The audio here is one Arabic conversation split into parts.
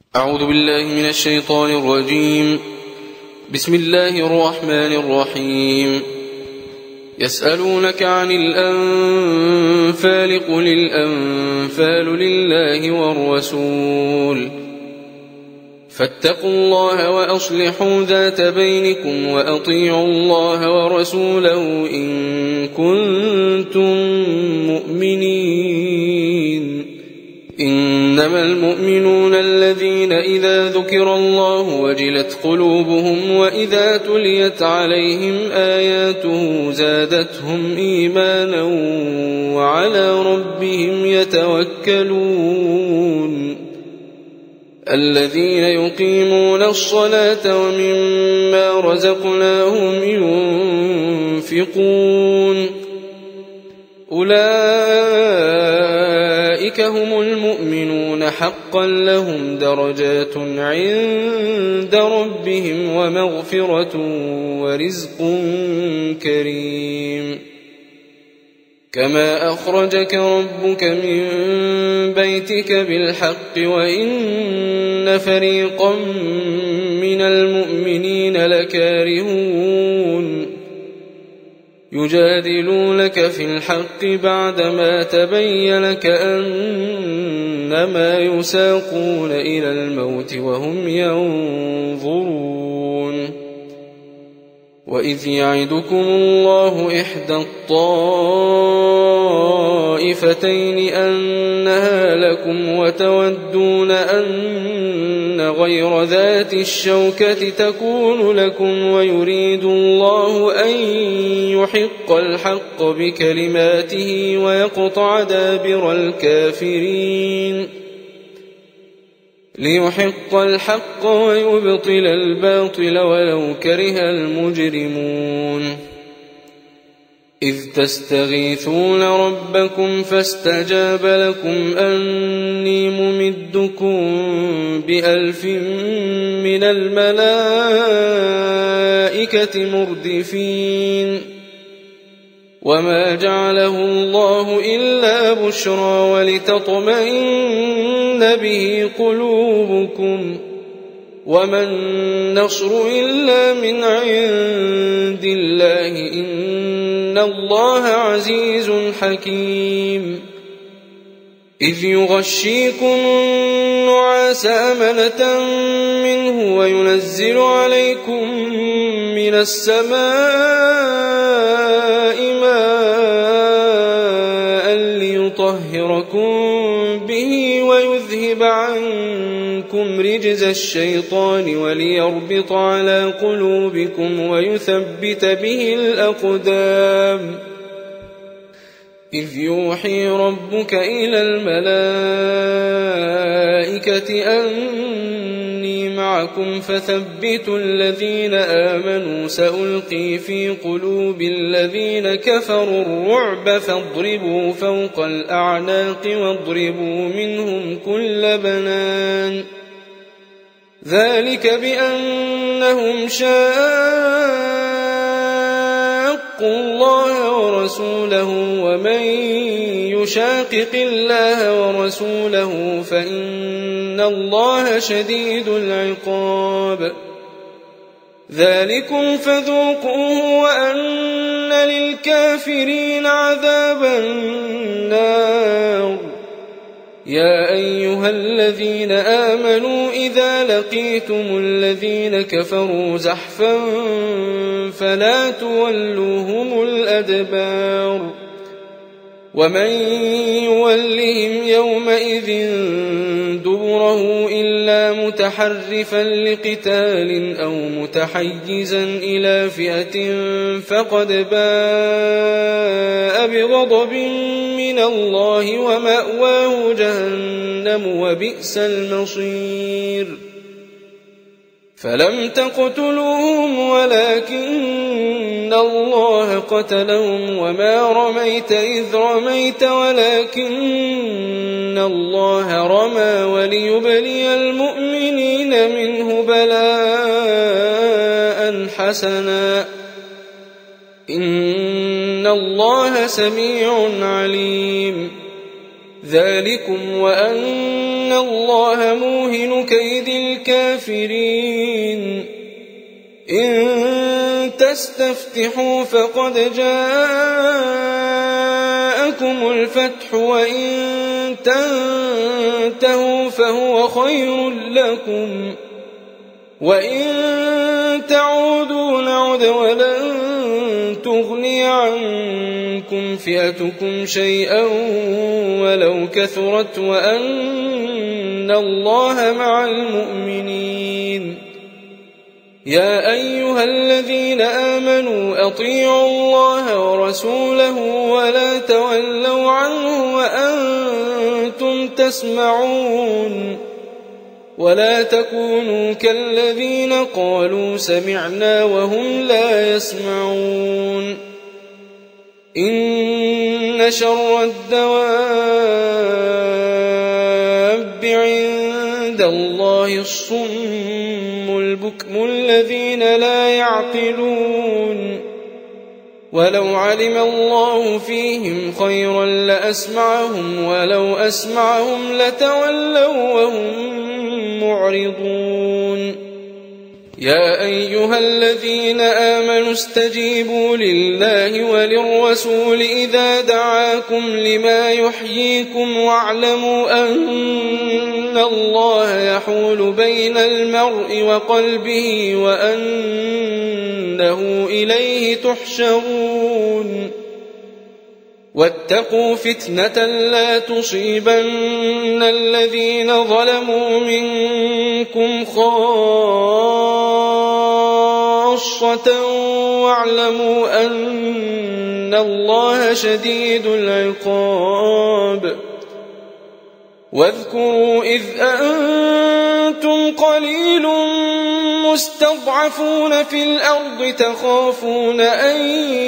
أعوذ بالله من الشيطان الرجيم. بسم الله الرحمن الرحيم. يسألونك عن الأنفال قل الأنفال لله والرسول فاتقوا الله وأصلحوا ذات بينكم وأطيعوا الله ورسوله إن كنتم مؤمنين. إنما المؤمنون الذين إذا ذكر الله وجلت قلوبهم وإذا تليت عليهم آياته زادتهم إيمانا وعلى ربهم يتوكلون. الذين يقيمون الصلاة ومما رزقناهم ينفقون أولئك هم المؤمنون حقا لهم درجات عند ربهم ومغفرة ورزق كريم. كما أخرجك ربك من بيتك بالحق وإن فريقا من المؤمنين لكارهون يجادلونك في الحق بعدما تبين كأنما يساقون إلى الموت وهم ينظرون. وإذ يعدكم الله إحدى الطائفتين أنها لكم وتودون أن غير ذات الشوكة تكون لكم ويريد الله أن يحق الحق بكلماته ويقطع دابر الكافرين ليحق الحق ويبطل الباطل ولو كره المجرمون. إذ تستغيثون ربكم فاستجاب لكم أني ممدكم ب1000 من الملائكة مردفين. وما جعله الله إلا بشرى ولتطمئن به قلوبكم وما النصر إلا من عند الله إن الله عزيز حكيم. إذ يغشيكم النعاس أمنة منه وينزل عليكم من السماء ماء ليطهركم به ويذهب عنكم رجز الشيطان وليربط على قلوبكم ويثبت به الأقدام. إذ يوحي ربك إلى الملائكة أني معكم فثبتوا الذين آمنوا سألقي في قلوب الذين كفروا الرعب فاضربوا فوق الأعناق واضربوا منهم كل بنان. ذلك بأنهم شاقوا الله ورسوله ومن يشاقق الله ورسوله فإن الله شديد العقاب. ذلكم فذوقوه وأن للكافرين عذاب النار. يا أيها الذين آمنوا إذا لقيتم الذين كفروا زحفا فلا تولوهم الأدبار. ومن يولهم يومئذ دبره إلا متحرفا لقتال أو متحيزا إلى فئة فقد باء بغضب من الله ومأواه جهنم وبئس المصير. فلم تقتلوهم ولكن الله قتلهم وما رميت إذ رميت ولكن الله رمى وليبلي المؤمنين منه بلاء حسنا إن الله سميع عليم. ذلكم وأن إن الله موهن كيد الكافرين إن تستفتحوا فقد جاءكم الفتح وإن تنتهوا فهو خير لكم وإن تعودوا نعد ولن تغني عنكم فئتكم شيئا ولو كثرت وأن الله مع المؤمنين يا أيها الذين آمنوا أطيعوا الله ورسوله ولا تولوا عنه وأنتم تسمعون ولا تكونوا كالذين قالوا سمعنا وهم لا يسمعون إن شر الدواب عند الله الصم البكم الذين لا يعقلون ولو علم الله فيهم خيرا لأسمعهم ولو أسمعهم لتولوا وهم معرضون يا أيها الذين آمنوا استجيبوا لله وللرسول إذا دعاكم لما يحييكم واعلموا أن الله يحول بين المرء وقلبه وأنه إليه تحشرون واتقوا فتنة لا تصيبن الذين ظلموا منكم خاصة واعلموا أن الله شديد العقاب واذكروا إذ أنتم قليل مستضعفون في الأرض تخافون أن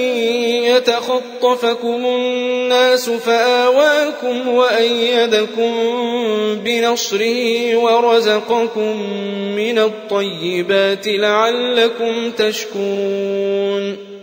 يتخطفكم الناس فآواكم وأيدكم بنصره ورزقكم من الطيبات لعلكم تشكرون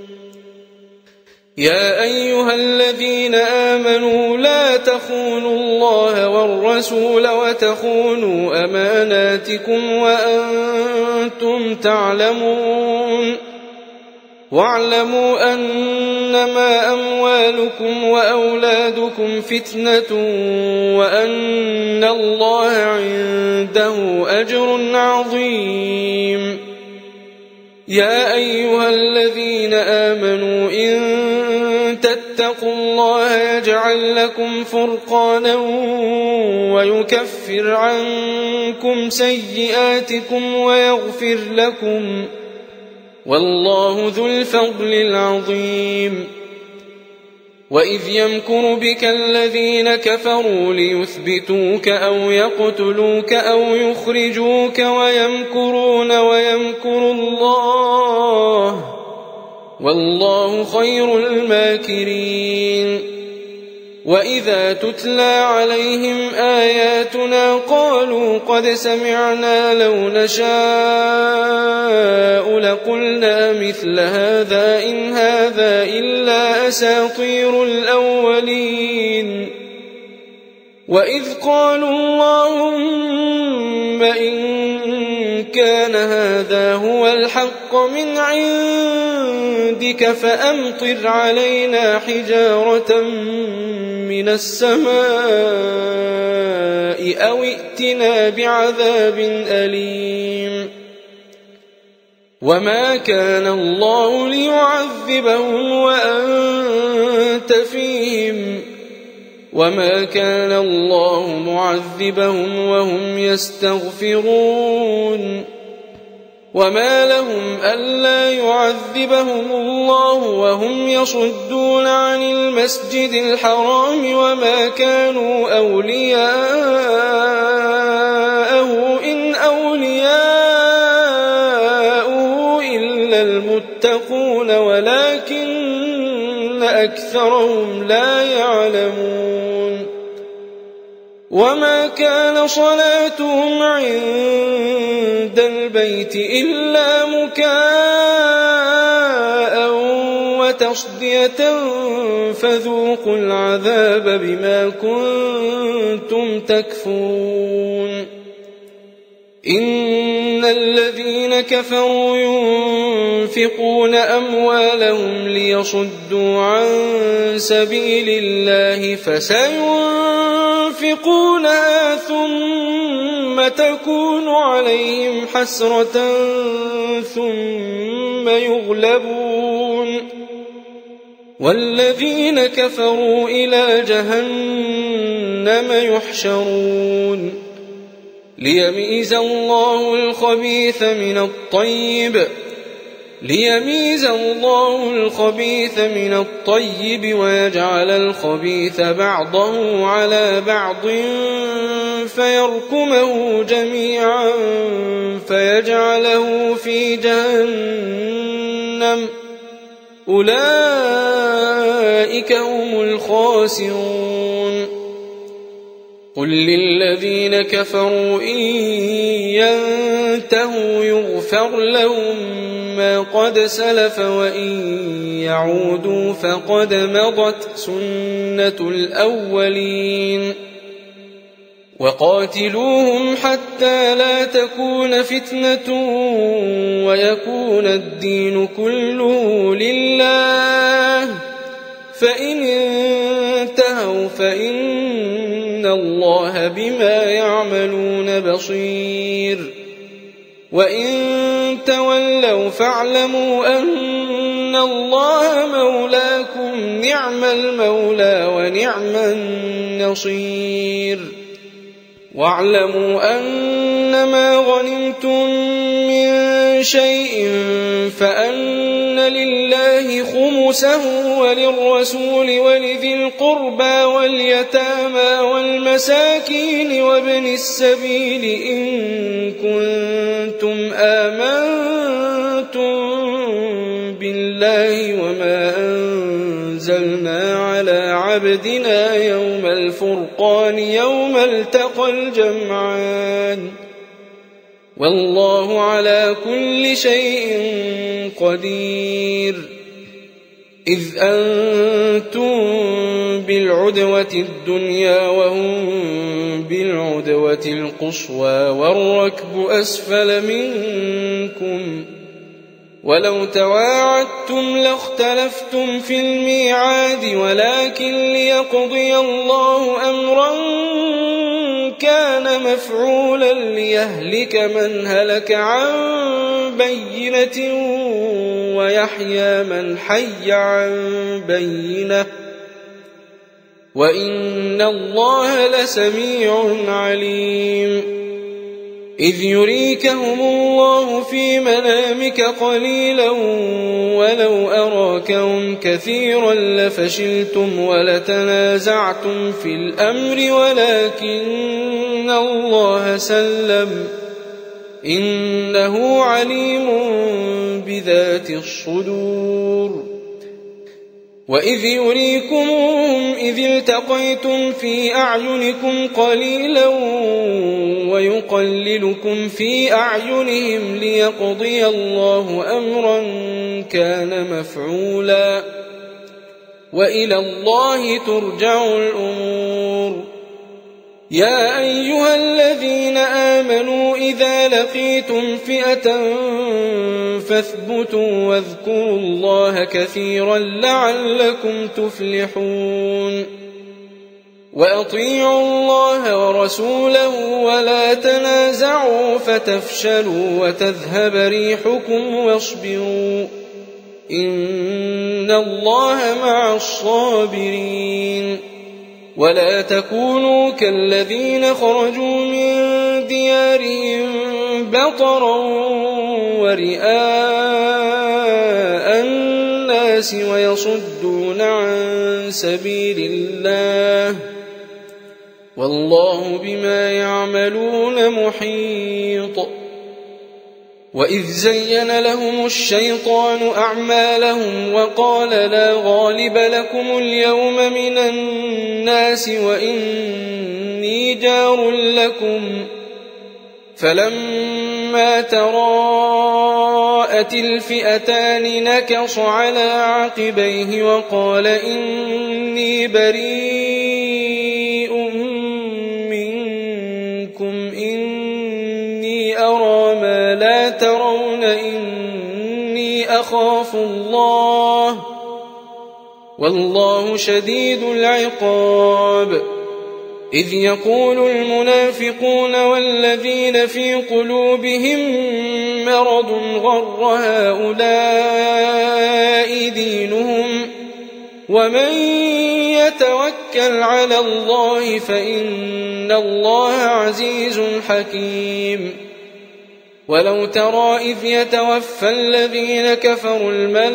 يا أيها الذين آمنوا لا تخونوا الله والرسول وتخونوا أماناتكم وأنتم تعلمون واعلموا أنما أموالكم وأولادكم فتنة وأن الله عنده أجر عظيم يا أيها الذين آمنوا إن تتقوا الله يجعل لكم فرقانا ويكفر عنكم سيئاتكم ويغفر لكم والله ذو الفضل العظيم وإذ يمكر بك الذين كفروا ليثبتوك أو يقتلوك أو يخرجوك ويمكرون ويمكر الله والله خير الماكرين وإذا تتلى عليهم آياتنا قالوا قد سمعنا لو نشاء لقلنا مثل هذا إن هذا إلا أساطير الأولين وإذ قالوا اللهم إن كان هذا هو الحق من عندك فأمطر علينا حجارة من السماء أو ائتنا بعذاب أليم وما كان الله ليعذبهم وأنت فيهم وما كان الله معذبهم وهم يستغفرون وما لهم ألا يعذبهم الله وهم يصدون عن المسجد الحرام وما كانوا أولياءه إن أولياءه إلا المتقون ولكن أكثرهم لا يعلمون وما كان صلاتهم عند البيت إلا مكاء تصدية فذوقوا العذاب بما كنتم تكفرون إن الذين كفروا ينفقون أموالهم ليصدوا عن سبيل الله فسينفقونها ثم تكون عليهم حسرة ثم يغلبون والذين كفروا إلى جهنم يحشرون ليميز الله الخبيث من الطيب ويجعل الخبيث بعضه على بعض فيركمه جميعا فيجعله في جهنم أولئك هم الخاسرون قل للذين كفروا إن ينتهوا يغفر لهم ما قد سلف وإن يعودوا فقد مضت سنة الأولين وقاتلوهم حتى لا تكون فتنة ويكون الدين كله لله فإن انتهوا فإن الله بما يعملون بصير وإن تولوا فاعلموا أن الله مولاكم نعم المولى ونعم النصير واعلموا أنما غنمتم من شيء فأن لله خمسه وللرسول ولذي القربى واليتامى والمساكين وابن السبيل إن كنتم آمنتم بالله وما أنزلنا على عبدنا يوم الفرقان يوم التقى الجمعان والله على كل شيء قدير إذ أنتم بالعدوة الدنيا وهم بالعدوة القصوى والركب أسفل منكم ولو تواعدتم لاختلفتم في الميعاد ولكن ليقضي الله أمرا كان مفعولا ليهلك من هلك عن بينة ويحيى من حي عن بينة وإن الله لسميع عليم إذ يريكهم الله في منامك قليلا ولو أراكهم كثيرا لفشلتم ولتنازعتم في الأمر ولكن الله سلم إنه عليم بذات الصدور وإذ يريكمهم إذ التقيتم في أعينكم قليلا ويقللكم في أعينهم ليقضي الله أمرا كان مفعولا وإلى الله ترجع الأمور يا أيها الذين آمنوا إذا لقيتم فئة فاثبتوا واذكروا الله كثيرا لعلكم تفلحون وأطيعوا الله ورسوله ولا تنازعوا فتفشلوا وتذهب ريحكم واصبروا إن الله مع الصابرين ولا تكونوا كالذين خرجوا من ديارهم بطرا ورئاء الناس ويصدون عن سبيل الله والله بما يعملون محيط وإذ زين لهم الشيطان أعمالهم وقال لا غالب لكم اليوم من الناس وإني جار لكم فلما تراءت الفئتان نكص على عقبيه وقال إني بريء منكم إني أرى ما لا ترون إني أخاف الله والله شديد العقاب. إذ يقول المنافقون والذين في قلوبهم مرض غر هؤلاء دينهم ومن يتوكل على الله فإن الله عزيز حكيم. ولو ترى إذ يتوفى الذين كفروا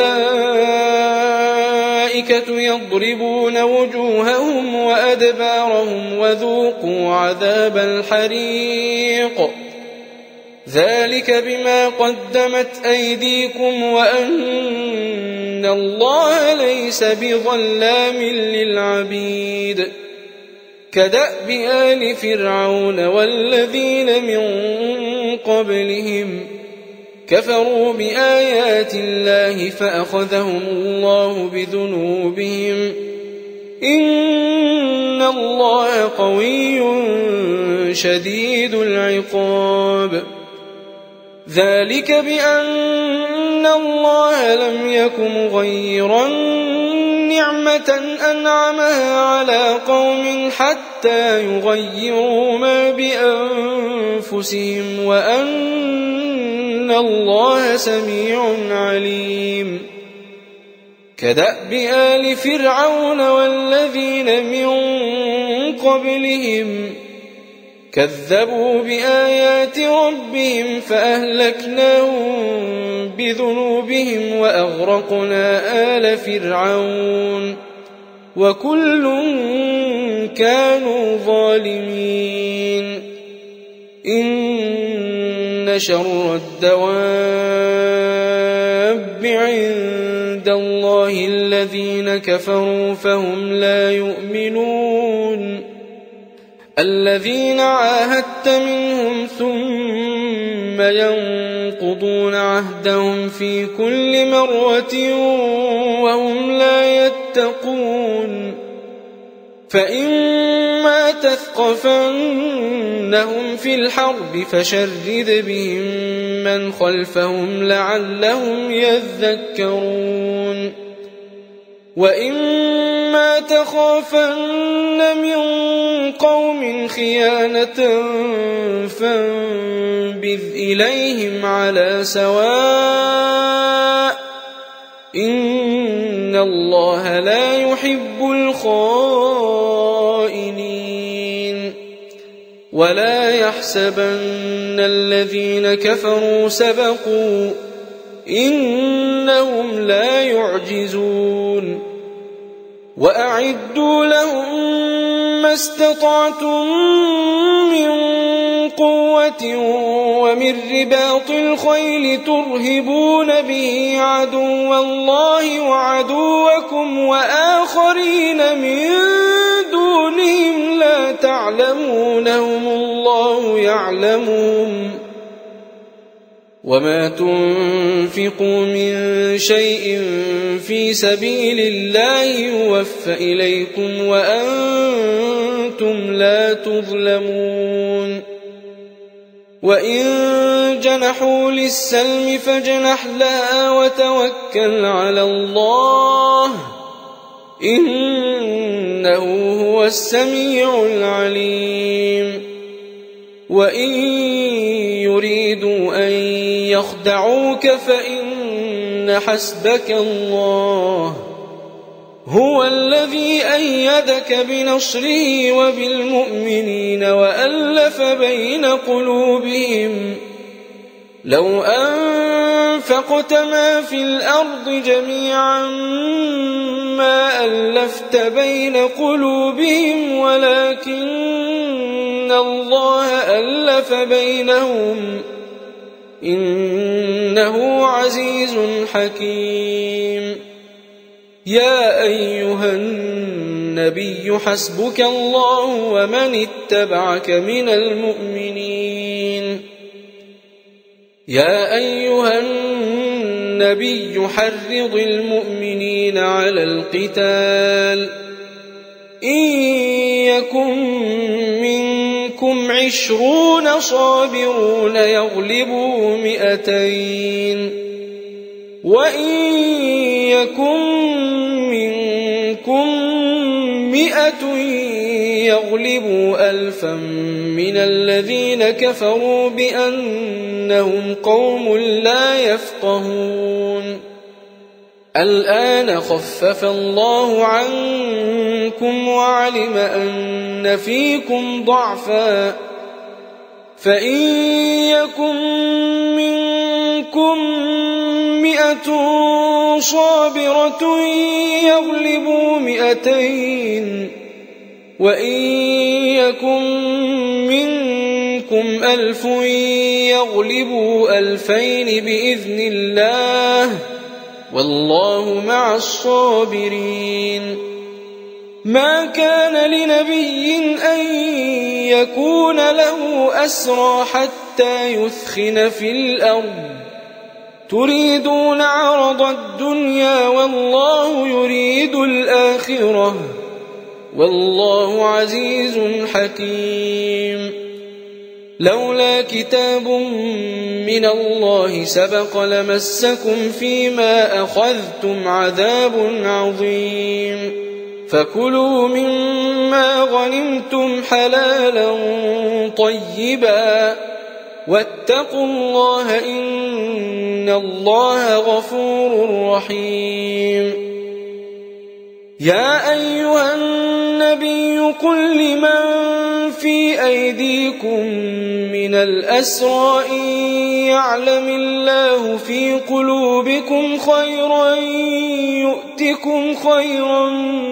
الملائكة يضربون وجوههم وأدبارهم وذوقوا عذاب الحريق ذلك بما قدمت أيديكم وأن الله ليس بظلام للعبيد. كدأب آل فرعون والذين من قبلهم كفروا بآيات الله فأخذهم الله بذنوبهم إن الله قوي شديد العقاب. ذلك بأن الله لم يك مغيرا نعمة أنعمها على قوم حتى يغيروا ما بأنفسهم وأن الله سميع عليم. كدأب آل فرعون والذين من قبلهم كذبوا بآيات ربهم فأهلكناهم بذنوبهم وأغرقنا آل فرعون وكل كانوا ظالمين. إن شر الدواب عند الله الذين كفروا فهم لا يؤمنون. الذين عاهدت منهم ثم ينقضون عهدهم في كل مرة وهم لا يتقون. فإما تثقفنهم في الحرب فشرد بهم من خلفهم لعلهم يذكرون. وإما تخافن من قوم خيانة فانبذ إليهم على سواء إن الله لا يحب الخائنين. ولا يحسبن الذين كفروا سبقوا إنهم لا يعجزون. وأعدوا لهم ما استطعتم من قوة ومن رباط الخيل ترهبون به عدو الله وعدوكم وآخرين من دونهم لا تعلمونهم الله يعلمهم. وما تنفقوا من شيء في سبيل الله يوفى إليكم وأنتم لا تظلمون. وإن جنحوا للسلم فاجنح لها وتوكل على الله إنه هو السميع العليم. وإن يريدوا أن يخدعوك فإن حسبك الله هو الذي أيدك بنصره وبالمؤمنين وألف بين قلوبهم. لو أنفقت ما في الأرض جميعا ما ألفت بين قلوبهم ولكن الله ألف بينهم إنه عزيز حكيم. يا أيها النبي حسبك الله ومن اتبعك من المؤمنين. يا أيها النبي حرض المؤمنين على القتال إن يكن منكم 20 صابرون يغلبوا 200 وإن يكن منكم 100 يغلبوا 1000 من الذين كفروا بأنهم قوم لا يفقهون الآن خفف الله عنكم وعلم أن فيكم ضعفا فإن يكن منكم 100 صابرة يغلبوا 200 وإن يكن منكم 1000 يغلبوا 2000 بإذن الله والله مع الصابرين ما كان لنبي أن يكون له أسرى حتى يثخن في الأرض تريدون عرض الدنيا والله يريد الآخرة والله عزيز حكيم لولا كتاب من الله سبق لمسكم فيما أخذتم عذاب عظيم فكلوا مما غنمتم حلالا طيبا واتقوا الله إن الله غفور رحيم يا أيها النبي قل لمن في أيديكم من الأسرى إن يعلم الله في قلوبكم خيرا يؤتكم خيرا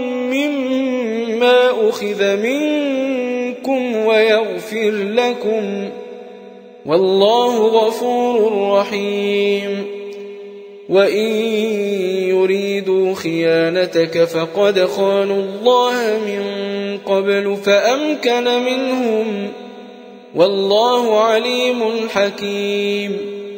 مما أخذ منكم ويغفر لكم والله غفور رحيم وإن يريدوا خيانتك فقد خانوا الله من قبل فأمكن منهم والله عليم حكيم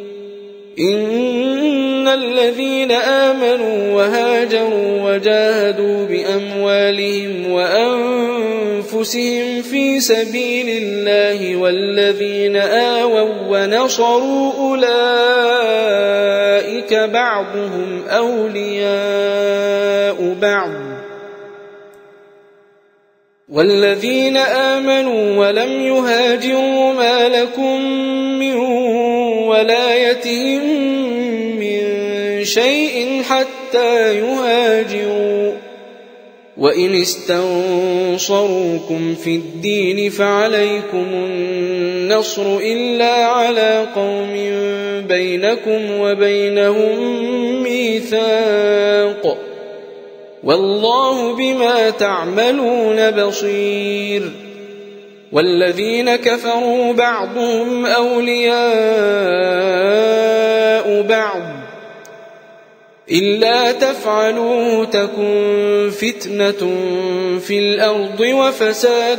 إن الذين آمنوا وهاجروا وجاهدوا بأموالهم وأنفسهم في سبيل الله والذين آووا ونصروا أولئك بعضهم أولياء بعض والذين آمنوا ولم يهاجروا ما لكم من ولايتهم من شيء حتى يهاجروا وإن استنصروكم في الدين فعليكم النصر إلا على قوم بينكم وبينهم ميثاق والله بما تعملون بصير والذين كفروا بعضهم أولياء بعض إلا تفعلوه تكن فتنة في الأرض وفساد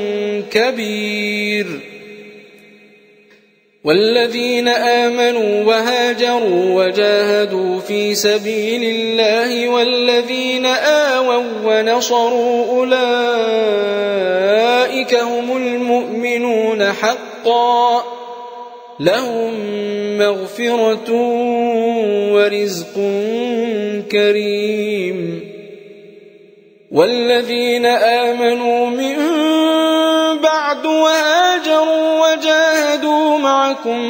كبير والذين آمنوا وهاجروا وجاهدوا في سبيل الله والذين آووا ونصروا أولئك هم المؤمنون حقا لهم مغفرة ورزق كريم والذين آمنوا من بعد وهاجروا وجاهدوا معكم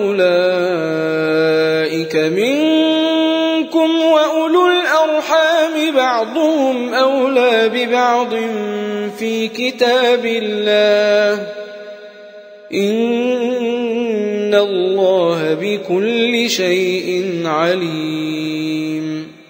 فأولئك منكم وأولو الأرحام بعضهم أولى ببعض في كتاب الله إن الله بكل شيء عليم